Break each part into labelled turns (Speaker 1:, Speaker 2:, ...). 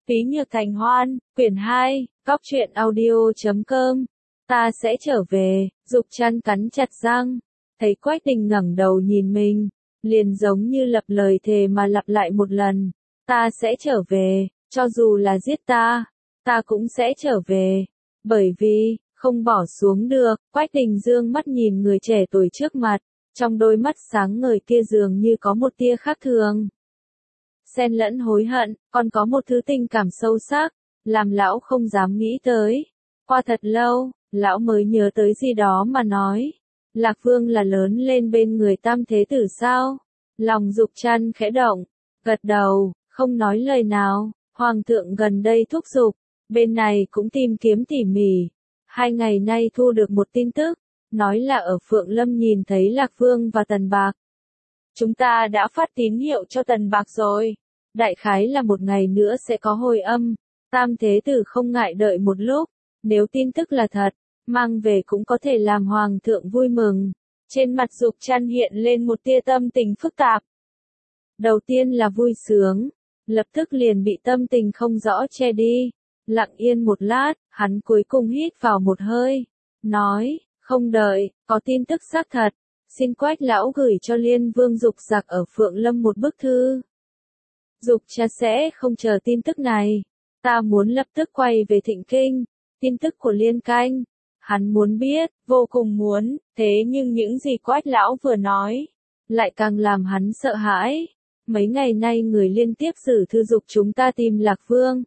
Speaker 1: Phí Nhược Thành Hoan, quyển 2, góc truyện audio.com. Ta sẽ trở về, Dục Trăn cắn chặt răng, thấy Quách Đình ngẩng đầu nhìn mình, liền giống như lập lời thề mà lặp lại một lần. Ta sẽ trở về, cho dù là giết ta cũng sẽ trở về. Bởi vì, không bỏ xuống được, Quách Đình dương mắt nhìn người trẻ tuổi trước mặt, trong đôi mắt sáng ngời kia dường như có một tia khác thường. Xen lẫn hối hận, còn có một thứ tình cảm sâu sắc, làm lão không dám nghĩ tới. Qua thật lâu, lão mới nhớ tới gì đó mà nói. Lạc Vương là lớn lên bên người Tam Thế Tử sao? Lòng Dục Trăn khẽ động, gật đầu, không nói lời nào. Hoàng thượng gần đây thúc giục, bên này cũng tìm kiếm tỉ mỉ. 2 ngày nay thu được một tin tức, nói là ở Phượng Lâm nhìn thấy Lạc Vương và Tần Bạc. Chúng ta đã phát tín hiệu cho Tần Bạc rồi. Đại khái là 1 ngày nữa sẽ có hồi âm. Tam Thế Tử không ngại đợi một lúc. Nếu tin tức là thật, mang về cũng có thể làm Hoàng thượng vui mừng. Trên mặt Dục Trăn hiện lên một tia tâm tình phức tạp. Đầu tiên là vui sướng, lập tức liền bị tâm tình không rõ che đi. Lặng yên một lát, hắn cuối cùng hít vào một hơi. Nói, không đợi, có tin tức xác thật. Xin Quách lão gửi cho Liên Vương Dục Giặc ở Phượng Lâm một bức thư. Dục Trăn sẽ không chờ tin tức này. Ta muốn lập tức quay về Thịnh Kinh. Tin tức của Liên Canh. Hắn muốn biết, vô cùng muốn, thế nhưng những gì Quách lão vừa nói, lại càng làm hắn sợ hãi. Mấy ngày nay người liên tiếp gửi thư dục chúng ta tìm Lạc Vương.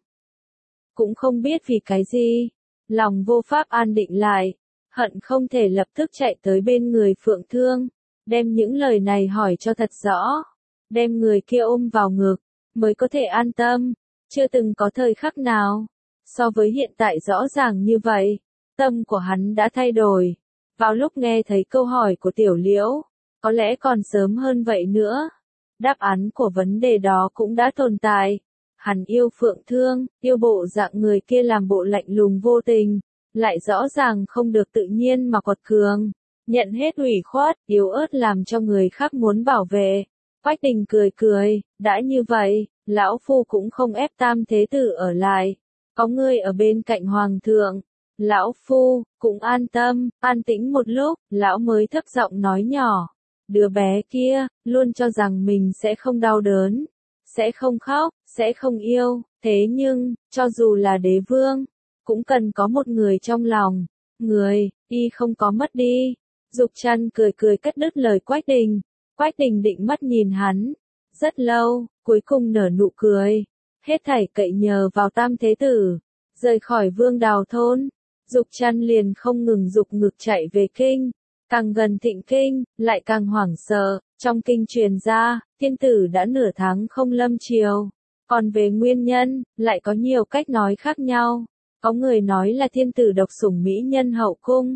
Speaker 1: Cũng không biết vì cái gì. Lòng vô pháp an định lại. Hận không thể lập tức chạy tới bên người Phượng Thương. Đem những lời này hỏi cho thật rõ. Đem người kia ôm vào ngực. Mới có thể an tâm. Chưa từng có thời khắc nào. So với hiện tại rõ ràng như vậy. Tâm của hắn đã thay đổi. Vào lúc nghe thấy câu hỏi của Tiểu Liễu. Có lẽ còn sớm hơn vậy nữa. Đáp án của vấn đề đó cũng đã tồn tại. Hắn yêu Phượng Thương, yêu bộ dạng người kia làm bộ lạnh lùng vô tình, lại rõ ràng không được tự nhiên mà quật cường, nhận hết ủy khuất, yếu ớt làm cho người khác muốn bảo vệ. Quách Đình cười cười, đã như vậy, lão phu cũng không ép Tam Thế Tử ở lại, có ngươi ở bên cạnh Hoàng thượng, lão phu cũng an tâm. An tĩnh một lúc, lão mới thấp giọng nói nhỏ. Đứa bé kia, luôn cho rằng mình sẽ không đau đớn, sẽ không khóc, sẽ không yêu, thế nhưng, cho dù là đế vương, cũng cần có một người trong lòng, người, đi không có mất đi. Dục Trăn cười cười cắt đứt lời Quách Đình. Quách Đình định mắt nhìn hắn, rất lâu, cuối cùng nở nụ cười, hết thảy cậy nhờ vào Tam Thế Tử, rời khỏi Vương Đào thôn, Dục Trăn liền không ngừng dục ngực chạy về kinh. Càng gần Thịnh Kinh, lại càng hoảng sợ, trong kinh truyền ra, thiên tử đã nửa tháng không lâm triều. Còn về nguyên nhân, lại có nhiều cách nói khác nhau. Có người nói là thiên tử độc sủng mỹ nhân hậu cung.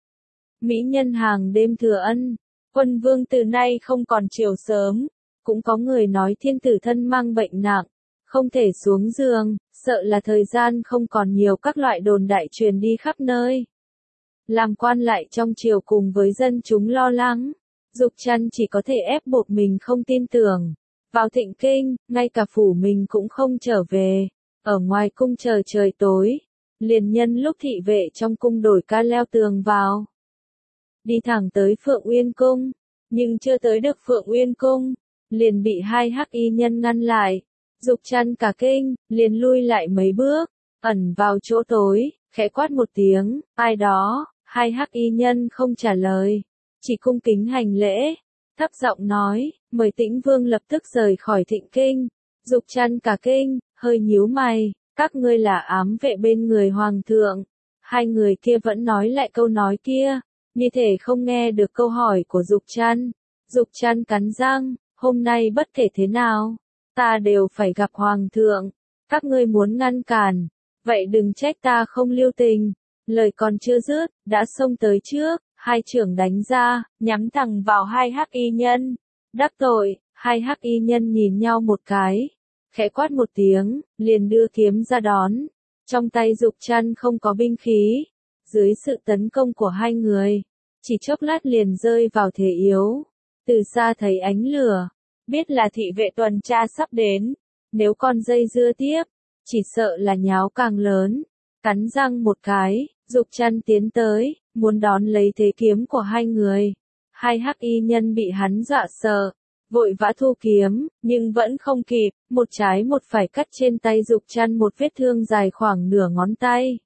Speaker 1: Mỹ nhân hàng đêm thừa ân, quân vương từ nay không còn triều sớm. Cũng có người nói thiên tử thân mang bệnh nặng, không thể xuống giường, sợ là thời gian không còn nhiều, các loại đồn đại truyền đi khắp nơi. Làm quan lại trong triều cùng với dân chúng lo lắng, Dục Trăn chỉ có thể ép buộc mình không tin tưởng. Vào Thịnh Kinh, ngay cả phủ mình cũng không trở về, ở ngoài cung chờ trời tối, liền nhân lúc thị vệ trong cung đổi ca leo tường vào. Đi thẳng tới Phượng Uyên Cung, nhưng chưa tới được Phượng Uyên Cung, liền bị 2 hắc y nhân ngăn lại. Dục Trăn cả kinh, liền lui lại mấy bước, ẩn vào chỗ tối, khẽ quát một tiếng, ai đó. 2 hắc y nhân không trả lời, chỉ cung kính hành lễ, thấp giọng nói, mời Tĩnh Vương lập tức rời khỏi Thịnh Kinh. Dục Trăn cả kinh, hơi nhíu mày, các ngươi là ám vệ bên người Hoàng thượng. 2 người kia vẫn nói lại câu nói kia, như thể không nghe được câu hỏi của Dục Trăn. Dục Trăn cắn răng, hôm nay bất kể thế nào, ta đều phải gặp Hoàng thượng. Các ngươi muốn ngăn cản, vậy đừng trách ta không lưu tình. Lời còn chưa dứt, đã xông tới trước, 2 chưởng đánh ra, nhắm thẳng vào 2 hắc y nhân. Đắc tội, 2 hắc y nhân nhìn nhau một cái, khẽ quát một tiếng, liền đưa kiếm ra đón. Trong tay Dục Trăn không có binh khí, dưới sự tấn công của 2 người, chỉ chốc lát liền rơi vào thế yếu. Từ xa thấy ánh lửa, biết là thị vệ tuần tra sắp đến, nếu còn dây dưa tiếp, chỉ sợ là nháo càng lớn. Cắn răng một cái, Dục Trăn tiến tới, muốn đón lấy thế kiếm của hai người. Hai hắc y nhân bị hắn dọa sợ, vội vã thu kiếm, nhưng vẫn không kịp, một trái một phải cắt trên tay Dục Trăn một vết thương dài khoảng nửa ngón tay.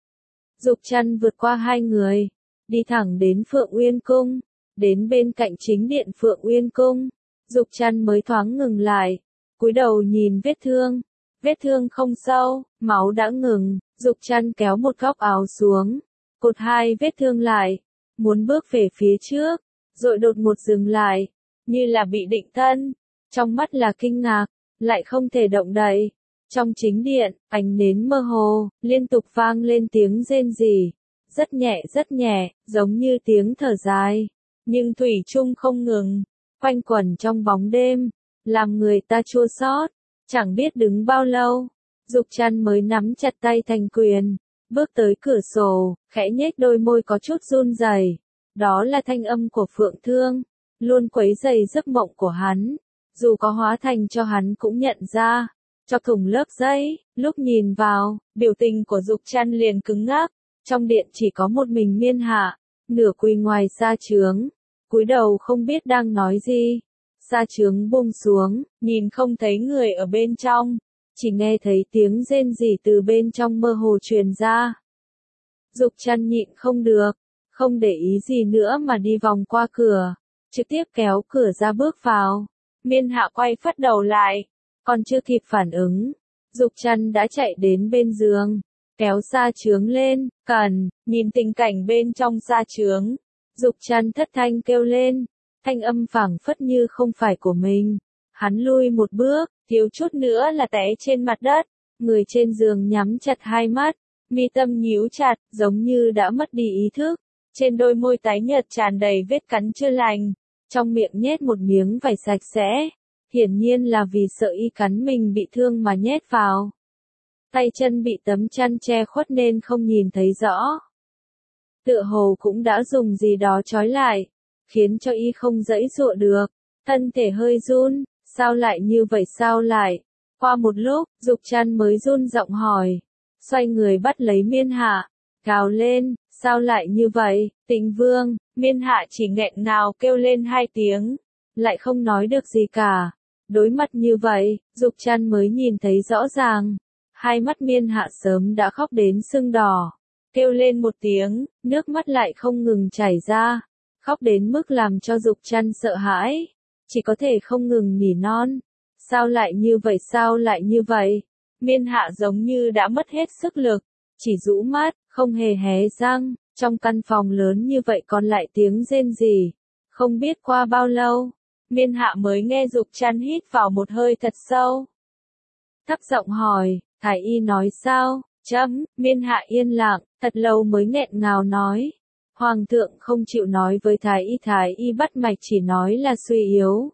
Speaker 1: Dục Trăn vượt qua hai người, đi thẳng đến Phượng Uyên Cung, đến bên cạnh chính điện Phượng Uyên Cung. Dục Trăn mới thoáng ngừng lại, cúi đầu nhìn vết thương không sâu, máu đã ngừng. Dục Trăn kéo một góc áo xuống, cột hai vết thương lại, muốn bước về phía trước, rồi đột ngột dừng lại, như là bị định thân, trong mắt là kinh ngạc, lại không thể động đậy. Trong chính điện, ánh nến mơ hồ, liên tục vang lên tiếng rên rỉ, rất nhẹ, giống như tiếng thở dài, nhưng thủy chung không ngừng, quanh quẩn trong bóng đêm, làm người ta chua xót. Chẳng biết đứng bao lâu, Dục Trăn mới nắm chặt tay thành quyền, bước tới cửa sổ, khẽ nhếch đôi môi có chút run rẩy. Đó là thanh âm của Phượng Thương, luôn quấy rầy giấc mộng của hắn, dù có hóa thành cho hắn cũng nhận ra. Cho thủng lớp giấy, lúc nhìn vào, biểu tình của Dục Trăn liền cứng ngắc. Trong điện chỉ có một mình Miên Hạ, nửa quỳ ngoài sa trướng, cúi đầu không biết đang nói gì. Sa trướng buông xuống, nhìn không thấy người ở bên trong, chỉ nghe thấy tiếng rên rỉ từ bên trong mơ hồ truyền ra. Dục Trăn nhịn không được, không để ý gì nữa mà đi vòng qua cửa, trực tiếp kéo cửa ra bước vào. Miên Hạ quay phắt đầu lại, còn chưa kịp phản ứng, Dục Trăn đã chạy đến bên giường, kéo sa trướng lên, nhìn tình cảnh bên trong sa trướng. Dục Trăn thất thanh kêu lên, thanh âm phảng phất như không phải của mình. Hắn lui một bước, thiếu chút nữa là té trên mặt đất, người trên giường nhắm chặt hai mắt, mi tâm nhíu chặt, giống như đã mất đi ý thức. Trên đôi môi tái nhợt tràn đầy vết cắn chưa lành, trong miệng nhét một miếng vải sạch sẽ, hiển nhiên là vì sợ y cắn mình bị thương mà nhét vào. Tay chân bị tấm chăn che khuất nên không nhìn thấy rõ. Tựa hồ cũng đã dùng gì đó trói lại, khiến cho y không giãy giụa được, thân thể hơi run, sao lại như vậy sao lại? Qua một lúc, Dục Trăn mới run giọng hỏi, xoay người bắt lấy Miên Hạ, gào lên, sao lại như vậy, Tĩnh Vương? Miên Hạ chỉ nghẹn ngào kêu lên hai tiếng, lại không nói được gì cả. Đối mặt như vậy, Dục Trăn mới nhìn thấy rõ ràng, hai mắt Miên Hạ sớm đã khóc đến sưng đỏ, kêu lên một tiếng, nước mắt lại không ngừng chảy ra, khóc đến mức làm cho Dục Trăn sợ hãi, chỉ có thể không ngừng nỉ non. Sao lại như vậy, sao lại như vậy? Miên Hạ giống như đã mất hết sức lực, chỉ rũ mắt, không hề hé răng. Trong căn phòng lớn như vậy còn lại tiếng rên rỉ. Không biết qua bao lâu, Miên Hạ mới nghe Dục Trăn hít vào một hơi thật sâu. Thấp giọng hỏi, Thái y nói sao? Miên Hạ yên lặng, thật lâu mới nghẹn ngào nói. Hoàng thượng không chịu nói với Thái y bắt mạch chỉ nói là suy yếu.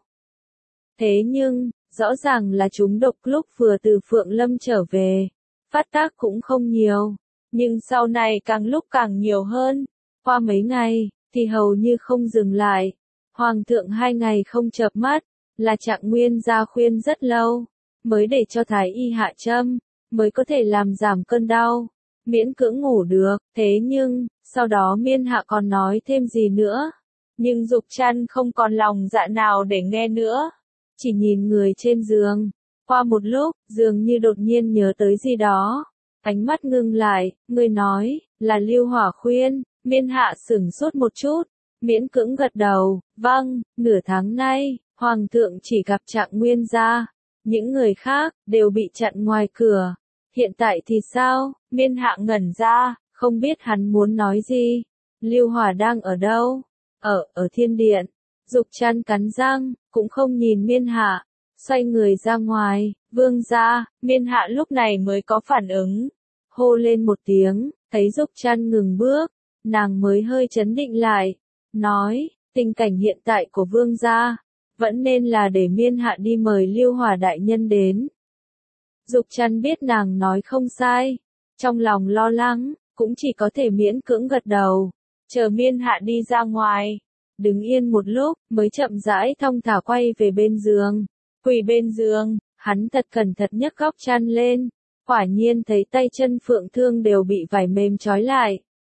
Speaker 1: Thế nhưng, rõ ràng là chúng độc lúc vừa từ Phượng Lâm trở về. Phát tác cũng không nhiều, nhưng sau này càng lúc càng nhiều hơn. Qua mấy ngày, thì hầu như không dừng lại. Hoàng thượng 2 ngày không chợp mắt, là Trạng Nguyên ra khuyên rất lâu, mới để cho Thái y hạ châm, mới có thể làm giảm cơn đau, miễn cưỡng ngủ được. Thế nhưng, sau đó Miên Hạ còn nói thêm gì nữa, nhưng Dục Trăn không còn lòng dạ nào để nghe nữa, chỉ nhìn người trên giường. Qua một lúc, dường như đột nhiên nhớ tới gì đó, ánh mắt ngưng lại, người nói, là Lưu Hỏa khuyên. Miên Hạ sửng sốt một chút, miễn cưỡng gật đầu, vâng, nửa tháng nay, Hoàng thượng chỉ gặp Trạng Nguyên gia, những người khác, đều bị chặn ngoài cửa. Hiện tại thì sao? Miên Hạ ngẩn ra, không biết hắn muốn nói gì. Lưu Hỏa đang ở đâu? Ở thiên điện. Dục Trăn cắn răng, cũng không nhìn Miên Hạ, xoay người ra ngoài. Vương gia. Miên Hạ lúc này mới có phản ứng, hô lên một tiếng, thấy Dục Trăn ngừng bước, nàng mới hơi chấn định lại, nói, tình cảnh hiện tại của vương gia, vẫn nên là để Miên Hạ đi mời Lưu Hỏa đại nhân đến. Dục Trăn biết nàng nói không sai, trong lòng lo lắng, cũng chỉ có thể miễn cưỡng gật đầu, chờ Miên Hạ đi ra ngoài, đứng yên một lúc, mới chậm rãi thong thả quay về bên giường, quỳ bên giường, hắn thật cẩn thận nhấc góc chăn lên, quả nhiên thấy tay chân Phượng Thương đều bị vải mềm trói lại.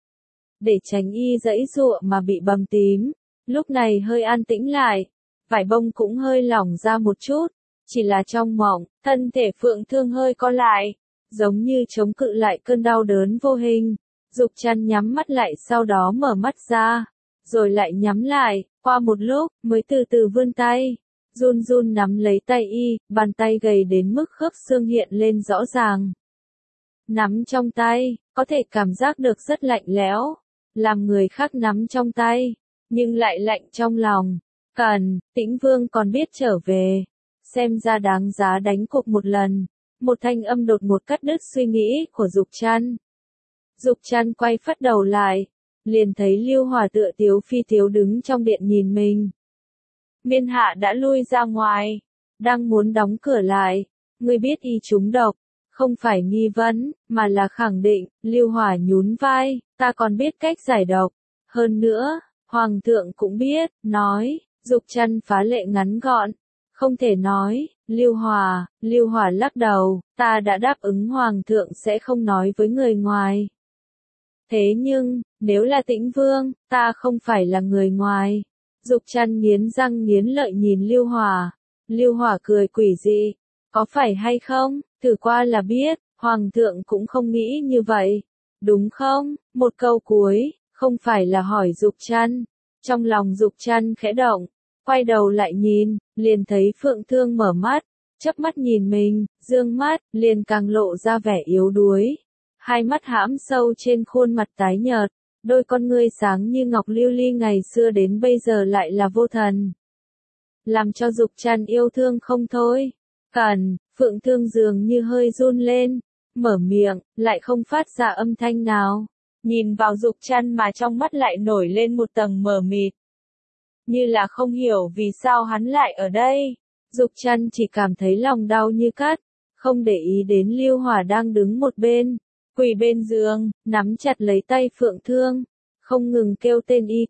Speaker 1: Để tránh y giãy giụa mà bị bầm tím, lúc này hơi an tĩnh lại, vải bông cũng hơi lỏng ra một chút, chỉ là trong mộng, thân thể Phượng Thương hơi co lại, giống như chống cự lại cơn đau đớn vô hình. Dục Trăn nhắm mắt lại sau đó mở mắt ra, rồi lại nhắm lại, qua một lúc, mới từ từ vươn tay, run run nắm lấy tay y, bàn tay gầy đến mức khớp xương hiện lên rõ ràng. Nắm trong tay, có thể cảm giác được rất lạnh lẽo, làm người khác nắm trong tay, nhưng lại lạnh trong lòng. Cần, Tĩnh Vương còn biết trở về, xem ra đáng giá đánh cuộc một lần. Một thanh âm đột ngột cắt đứt suy nghĩ của Dục Trăn. Dục Trăn quay phắt đầu lại, liền thấy Lưu Hòa tựa tiếu phi tiếu đứng trong điện nhìn mình. Miên Hạ đã lui ra ngoài, đang muốn đóng cửa lại, ngươi biết y trúng độc, không phải nghi vấn, mà là khẳng định. Lưu Hòa nhún vai, ta còn biết cách giải độc, hơn nữa, Hoàng thượng cũng biết, nói. Dục Trăn phá lệ ngắn gọn, không thể nói. Lưu Hòa lắc đầu, ta đã đáp ứng Hoàng thượng sẽ không nói với người ngoài. Thế nhưng, nếu là Tĩnh Vương, ta không phải là người ngoài. Dục Trăn nghiến răng nghiến lợi nhìn Lưu Hòa. Lưu Hòa cười quỷ dị, có phải hay không, thử qua là biết, Hoàng thượng cũng không nghĩ như vậy. Đúng không? Một câu cuối, không phải là hỏi Dục Trăn. Trong lòng Dục Trăn khẽ động, quay đầu lại nhìn, liền thấy Phượng Thương mở mắt, chớp mắt nhìn mình, dương mắt, liền càng lộ ra vẻ yếu đuối. Hai mắt hãm sâu trên khuôn mặt tái nhợt, đôi con ngươi sáng như ngọc lưu ly ngày xưa đến bây giờ lại là vô thần. Làm cho Dục Trăn yêu thương không thôi. Cần, Phượng Thương dường như hơi run lên, mở miệng, lại không phát ra âm thanh nào. Nhìn vào Dục Trăn mà trong mắt lại nổi lên một tầng mờ mịt. Như là không hiểu vì sao hắn lại ở đây. Dục Trăn chỉ cảm thấy lòng đau như cắt, không để ý đến Lưu Hòa đang đứng một bên, quỳ bên giường, nắm chặt lấy tay Phượng Thương, không ngừng kêu tên y.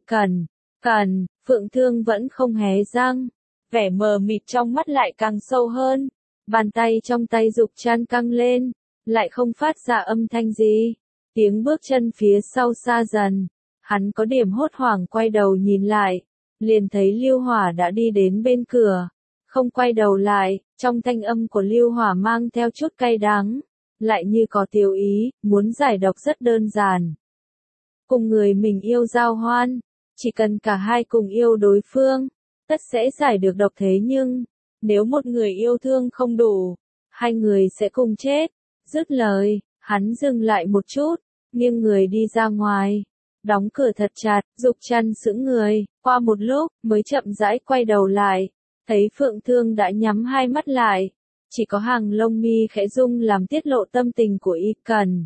Speaker 1: Cần, Phượng Thương vẫn không hé răng, vẻ mờ mịt trong mắt lại càng sâu hơn. Bàn tay trong tay Dục Trăn căng lên, lại không phát ra âm thanh gì. Tiếng bước chân phía sau xa dần, hắn có điểm hốt hoảng quay đầu nhìn lại, liền thấy Lưu Hòa đã đi đến bên cửa, không quay đầu lại, trong thanh âm của Lưu Hòa mang theo chút cay đắng, lại như có tiêu ý, muốn giải độc rất đơn giản. Cùng người mình yêu giao hoan, chỉ cần cả hai cùng yêu đối phương, tất sẽ giải được độc, thế nhưng, nếu một người yêu thương không đủ, hai người sẽ cùng chết. Dứt lời, hắn dừng lại một chút, nghiêng người đi ra ngoài, đóng cửa thật chặt. Dục Trăn sững người, qua một lúc, mới chậm rãi quay đầu lại, thấy Phượng Thương đã nhắm hai mắt lại, chỉ có hàng lông mi khẽ rung làm tiết lộ tâm tình của y. Cần.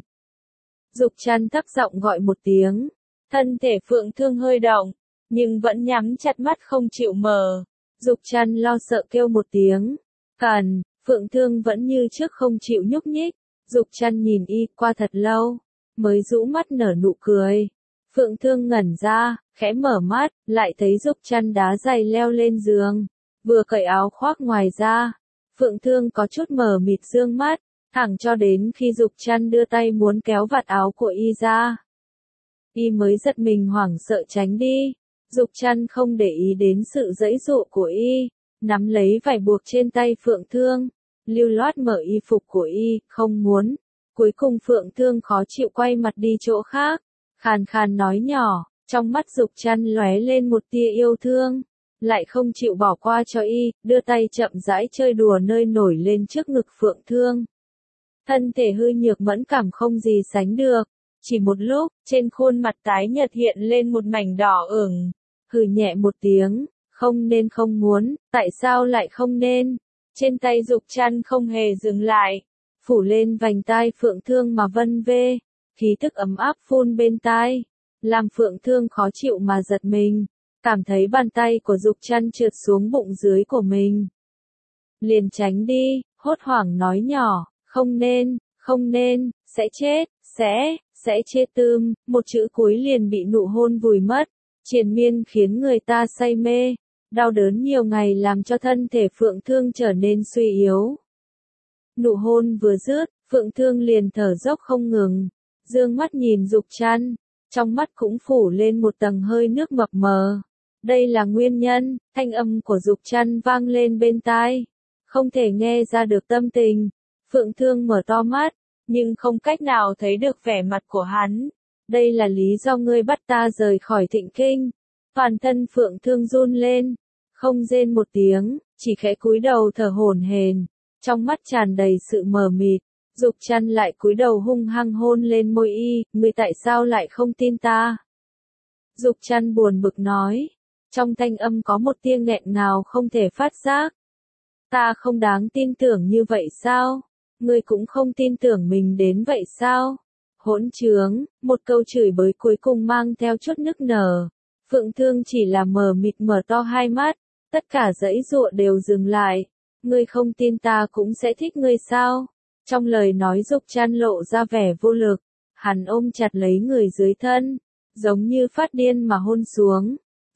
Speaker 1: Dục Trăn thấp giọng gọi một tiếng, thân thể Phượng Thương hơi động, nhưng vẫn nhắm chặt mắt không chịu mở. Dục Trăn lo sợ kêu một tiếng, Cần, Phượng Thương vẫn như trước không chịu nhúc nhích. Dục Trăn nhìn y qua thật lâu, mới rũ mắt nở nụ cười. Phượng Thương ngẩn ra, khẽ mở mắt, lại thấy Dục Trăn đá giày leo lên giường, vừa cởi áo khoác ngoài ra. Phượng Thương có chút mờ mịt dương mắt, thẳng cho đến khi Dục Trăn đưa tay muốn kéo vạt áo của y ra. Y mới giật mình hoảng sợ tránh đi. Dục Trăn không để ý đến sự giãy giụa của y, nắm lấy vải buộc trên tay Phượng Thương, lưu loát mở y phục của y, không muốn. Cuối cùng Phượng Thương khó chịu quay mặt đi chỗ khác, khàn khàn nói nhỏ, trong mắt Dục Trăn lóe lên một tia yêu thương, lại không chịu bỏ qua cho y, đưa tay chậm rãi chơi đùa nơi nổi lên trước ngực Phượng Thương. Thân thể hư nhược mẫn cảm không gì sánh được, chỉ một lúc, trên khuôn mặt tái nhợt hiện lên một mảnh đỏ ửng, hừ nhẹ một tiếng, không nên không muốn, tại sao lại không nên? Trên tay Dục Trăn không hề dừng lại, phủ lên vành tai Phượng Thương mà vân vê, khí tức ấm áp phun bên tai, làm Phượng Thương khó chịu mà giật mình, cảm thấy bàn tay của Dục Trăn trượt xuống bụng dưới của mình. Liền tránh đi, hốt hoảng nói nhỏ, không nên, sẽ chết, sẽ chết tươm, một chữ cuối liền bị nụ hôn vùi mất, triền miên khiến người ta say mê, đau đớn nhiều ngày làm cho thân thể Phượng Thương trở nên suy yếu. Nụ hôn vừa dứt, Phượng Thương liền thở dốc không ngừng, dương mắt nhìn Dục Trăn, trong mắt cũng phủ lên một tầng hơi nước mập mờ. Đây là nguyên nhân, thanh âm của Dục Trăn vang lên bên tai, không thể nghe ra được tâm tình. Phượng Thương mở to mắt, nhưng không cách nào thấy được vẻ mặt của hắn. Đây là lý do ngươi bắt ta rời khỏi Thịnh Kinh. Toàn thân Phượng Thương run lên, không rên một tiếng, chỉ khẽ cúi đầu thở hổn hển, trong mắt tràn đầy sự mờ mịt. Dục Trăn lại cúi đầu hung hăng hôn lên môi y, ngươi tại sao lại không tin ta? Dục Trăn buồn bực nói, trong thanh âm có một tia nghẹn ngào không thể phát giác. Ta không đáng tin tưởng như vậy sao? Ngươi cũng không tin tưởng mình đến vậy sao? Hỗn trướng, một câu chửi bới cuối cùng mang theo chút nức nở. Phượng Thương chỉ là mờ mịt mở to hai mắt, tất cả giãy giụa đều dừng lại. Ngươi không tin ta cũng sẽ thích ngươi sao? Trong lời nói Dục Trăn lộ ra vẻ vô lực, hắn ôm chặt lấy người dưới thân, giống như phát điên mà hôn xuống.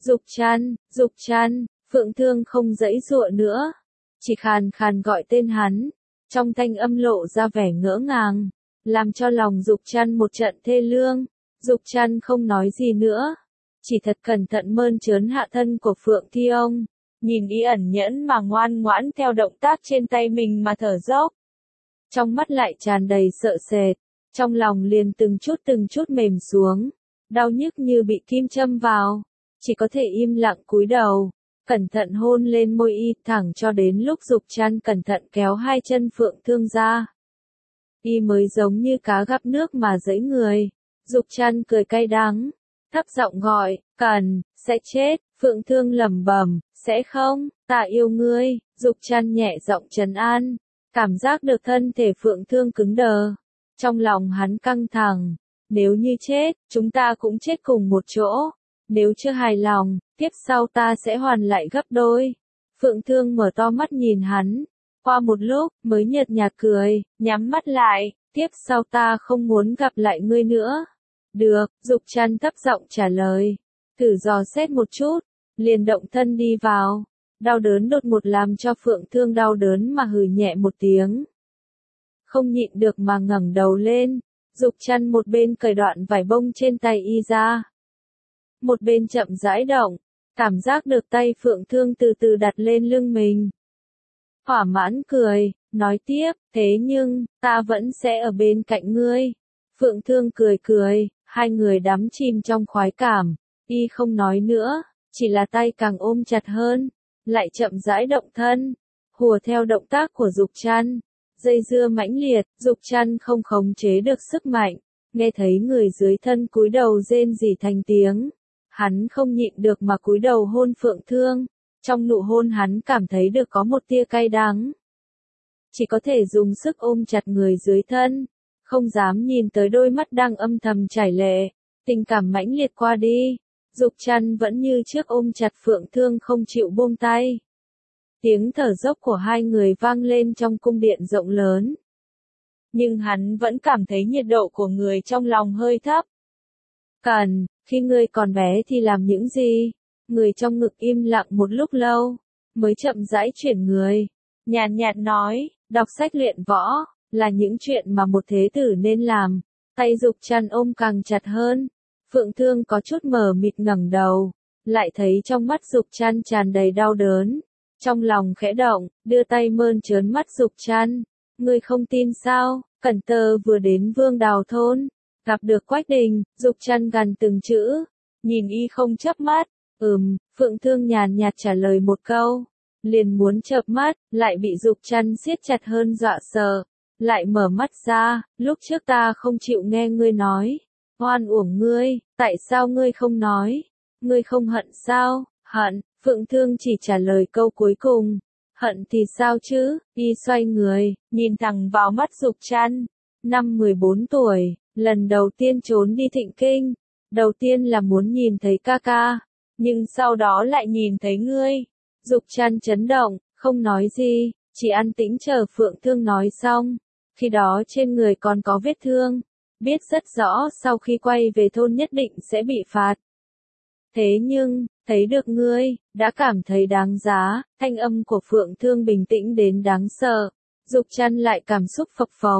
Speaker 1: Dục Trăn, Phượng Thương không giãy giụa nữa, chỉ khàn khàn gọi tên hắn, trong thanh âm lộ ra vẻ ngỡ ngàng, làm cho lòng Dục Trăn một trận thê lương. Dục Trăn không nói gì nữa, chỉ thật cẩn thận mơn trớn hạ thân của Phượng Thi Ông, nhìn y ẩn nhẫn mà ngoan ngoãn theo động tác trên tay mình mà thở dốc. Trong mắt lại tràn đầy sợ sệt, trong lòng liền từng chút mềm xuống, đau nhức như bị kim châm vào, chỉ có thể im lặng cúi đầu, cẩn thận hôn lên môi y thẳng cho đến lúc Dục Trăn cẩn thận kéo hai chân Phượng Thương ra. Y mới giống như cá gặp nước mà giãy người. Dục Trăn cười cay đắng, thấp giọng gọi, Cần, sẽ chết. Phượng Thương lẩm bẩm, sẽ không, ta yêu ngươi. Dục Trăn nhẹ giọng trấn an, cảm giác được thân thể Phượng Thương cứng đờ. Trong lòng hắn căng thẳng, nếu như chết, chúng ta cũng chết cùng một chỗ. Nếu chưa hài lòng, tiếp sau ta sẽ hoàn lại gấp đôi. Phượng Thương mở to mắt nhìn hắn, qua một lúc, mới nhợt nhạt cười, nhắm mắt lại, tiếp sau ta không muốn gặp lại ngươi nữa. Được, Dục Trăn thấp giọng trả lời, thử dò xét một chút, liền động thân đi vào. Đau đớn đột ngột làm cho Phượng Thương đau đớn mà hừ nhẹ một tiếng. Không nhịn được mà ngẩng đầu lên, Dục Trăn một bên cởi đoạn vải bông trên tay y ra, một bên chậm rãi động, cảm giác được tay Phượng Thương từ từ đặt lên lưng mình. Thỏa mãn cười, nói tiếp, thế nhưng, ta vẫn sẽ ở bên cạnh ngươi. Phượng Thương cười cười, hai người đắm chìm trong khoái cảm, y không nói nữa, chỉ là tay càng ôm chặt hơn, lại chậm rãi động thân, hùa theo động tác của Dục Trăn. Dây dưa mãnh liệt, Dục Trăn không khống chế được sức mạnh, nghe thấy người dưới thân cúi đầu rên rỉ thành tiếng. Hắn không nhịn được mà cúi đầu hôn Phượng Thương, trong nụ hôn hắn cảm thấy được có một tia cay đắng. Chỉ có thể dùng sức ôm chặt người dưới thân, không dám nhìn tới đôi mắt đang âm thầm chảy lệ, tình cảm mãnh liệt qua đi. Dục Trăn vẫn như trước ôm chặt Phượng Thương không chịu buông tay. Tiếng thở dốc của hai người vang lên trong cung điện rộng lớn. Nhưng hắn vẫn cảm thấy nhiệt độ của người trong lòng hơi thấp. Cần, khi ngươi còn bé thì làm những gì? Người trong ngực im lặng một lúc lâu, mới chậm rãi chuyển người. Nhàn nhạt nói, đọc sách luyện võ, là những chuyện mà một thế tử nên làm. Tay Dục Trăn ôm càng chặt hơn. Phượng Thương có chút mờ mịt ngẩng đầu, lại thấy trong mắt Dục Trăn tràn đầy đau đớn. Trong lòng khẽ động, đưa tay mơn trớn mắt Dục Trăn. Ngươi không tin sao? Cẩn Tơ vừa đến Vương Đào thôn, gặp được Quách Đình. Dục Trăn gằn từng chữ, nhìn y không chớp mắt. Phượng Thương nhàn nhạt trả lời một câu, liền muốn chợp mắt, lại bị Dục Trăn siết chặt hơn dọa sợ, lại mở mắt ra. Lúc trước ta không chịu nghe ngươi nói, oan uổng ngươi, tại sao ngươi không nói? Ngươi không hận sao? Hận. Phượng Thương chỉ trả lời câu cuối cùng. Hận thì sao chứ? Y xoay người, nhìn thẳng vào mắt Dục Trăn. Năm 14 tuổi, lần đầu tiên trốn đi Thịnh Kinh. Đầu tiên là muốn nhìn thấy ca ca, nhưng sau đó lại nhìn thấy ngươi. Dục Trăn chấn động, không nói gì, chỉ an tĩnh chờ Phượng Thương nói xong. Khi đó trên người còn có vết thương, biết rất rõ sau khi quay về thôn nhất định sẽ bị phạt. Thế nhưng, thấy được ngươi, đã cảm thấy đáng giá. Thanh âm của Phượng Thương bình tĩnh đến đáng sợ. Dục Trăn lại cảm xúc phập phồng,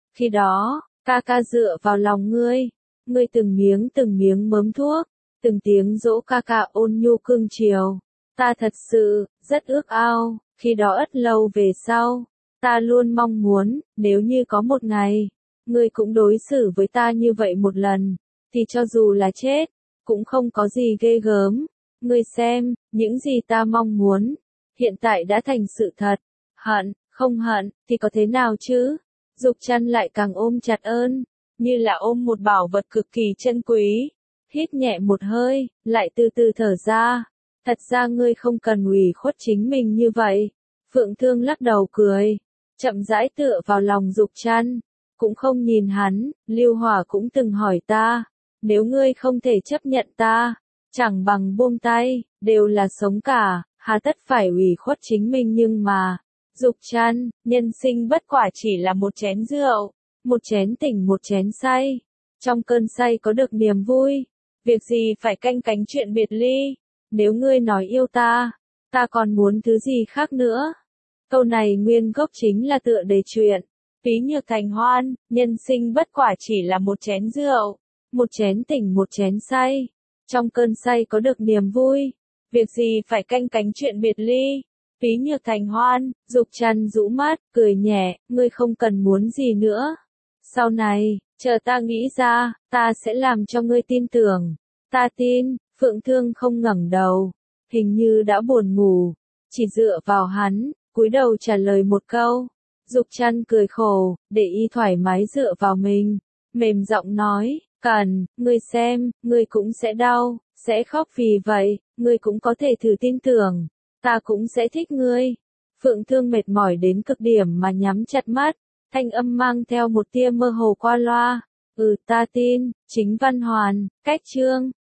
Speaker 1: Khi đó, ca ca dựa vào lòng ngươi từng miếng mớm thuốc, từng tiếng dỗ ca ca ôn nhu cưng chiều. Ta thật sự, rất ước ao, khi đó ất lâu về sau, ta luôn mong muốn, nếu như có một ngày, ngươi cũng đối xử với ta như vậy một lần, thì cho dù là chết, cũng không có gì ghê gớm. Ngươi xem, những gì ta mong muốn, hiện tại đã thành sự thật. Hận, không hận, thì có thế nào chứ? Dục Trăn lại càng ôm chặt ơn, như là ôm một bảo vật cực kỳ chân quý. Hít nhẹ một hơi, lại từ từ thở ra. Thật ra ngươi không cần ủy khuất chính mình như vậy. Phượng Thương lắc đầu cười, chậm rãi tựa vào lòng Dục Trăn, cũng không nhìn hắn. Lưu Hỏa cũng từng hỏi ta, nếu ngươi không thể chấp nhận ta, chẳng bằng buông tay, đều là sống cả, hà tất phải ủy khuất chính mình. Nhưng mà, Dục Trăn, nhân sinh bất quả chỉ là một chén rượu, một chén tỉnh một chén say. Trong cơn say có được niềm vui, việc gì phải canh cánh chuyện biệt ly. Nếu ngươi nói yêu ta, ta còn muốn thứ gì khác nữa? Câu này nguyên gốc chính là tựa đề truyện Phí Nhược Thành Hoan. Nhân sinh bất quả chỉ là một chén rượu, một chén tỉnh một chén say. Trong cơn say có được niềm vui, việc gì phải canh cánh chuyện biệt ly. Phí Nhược Thành Hoan. Dục Trăn rũ mắt, cười nhẹ, ngươi không cần muốn gì nữa. Sau này, chờ ta nghĩ ra, ta sẽ làm cho ngươi tin tưởng. Ta tin. Phượng Thương không ngẩng đầu, hình như đã buồn ngủ, chỉ dựa vào hắn, cúi đầu trả lời một câu. Dục Trăn cười khổ, để y thoải mái dựa vào mình, mềm giọng nói, cần, ngươi xem, ngươi cũng sẽ đau, sẽ khóc, vì vậy, ngươi cũng có thể thử tin tưởng, ta cũng sẽ thích ngươi. Phượng Thương mệt mỏi đến cực điểm mà nhắm chặt mắt, thanh âm mang theo một tia mơ hồ qua loa. Ta tin. Chính Văn Hoàn. Cách chương